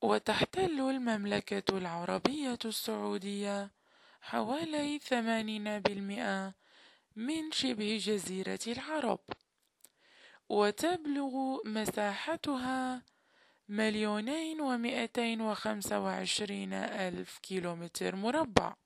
وتحتل المملكة العربية السعودية حوالي 80% من شبه جزيرة العرب، وتبلغ مساحتها 2,225,000 كيلومتر مربع.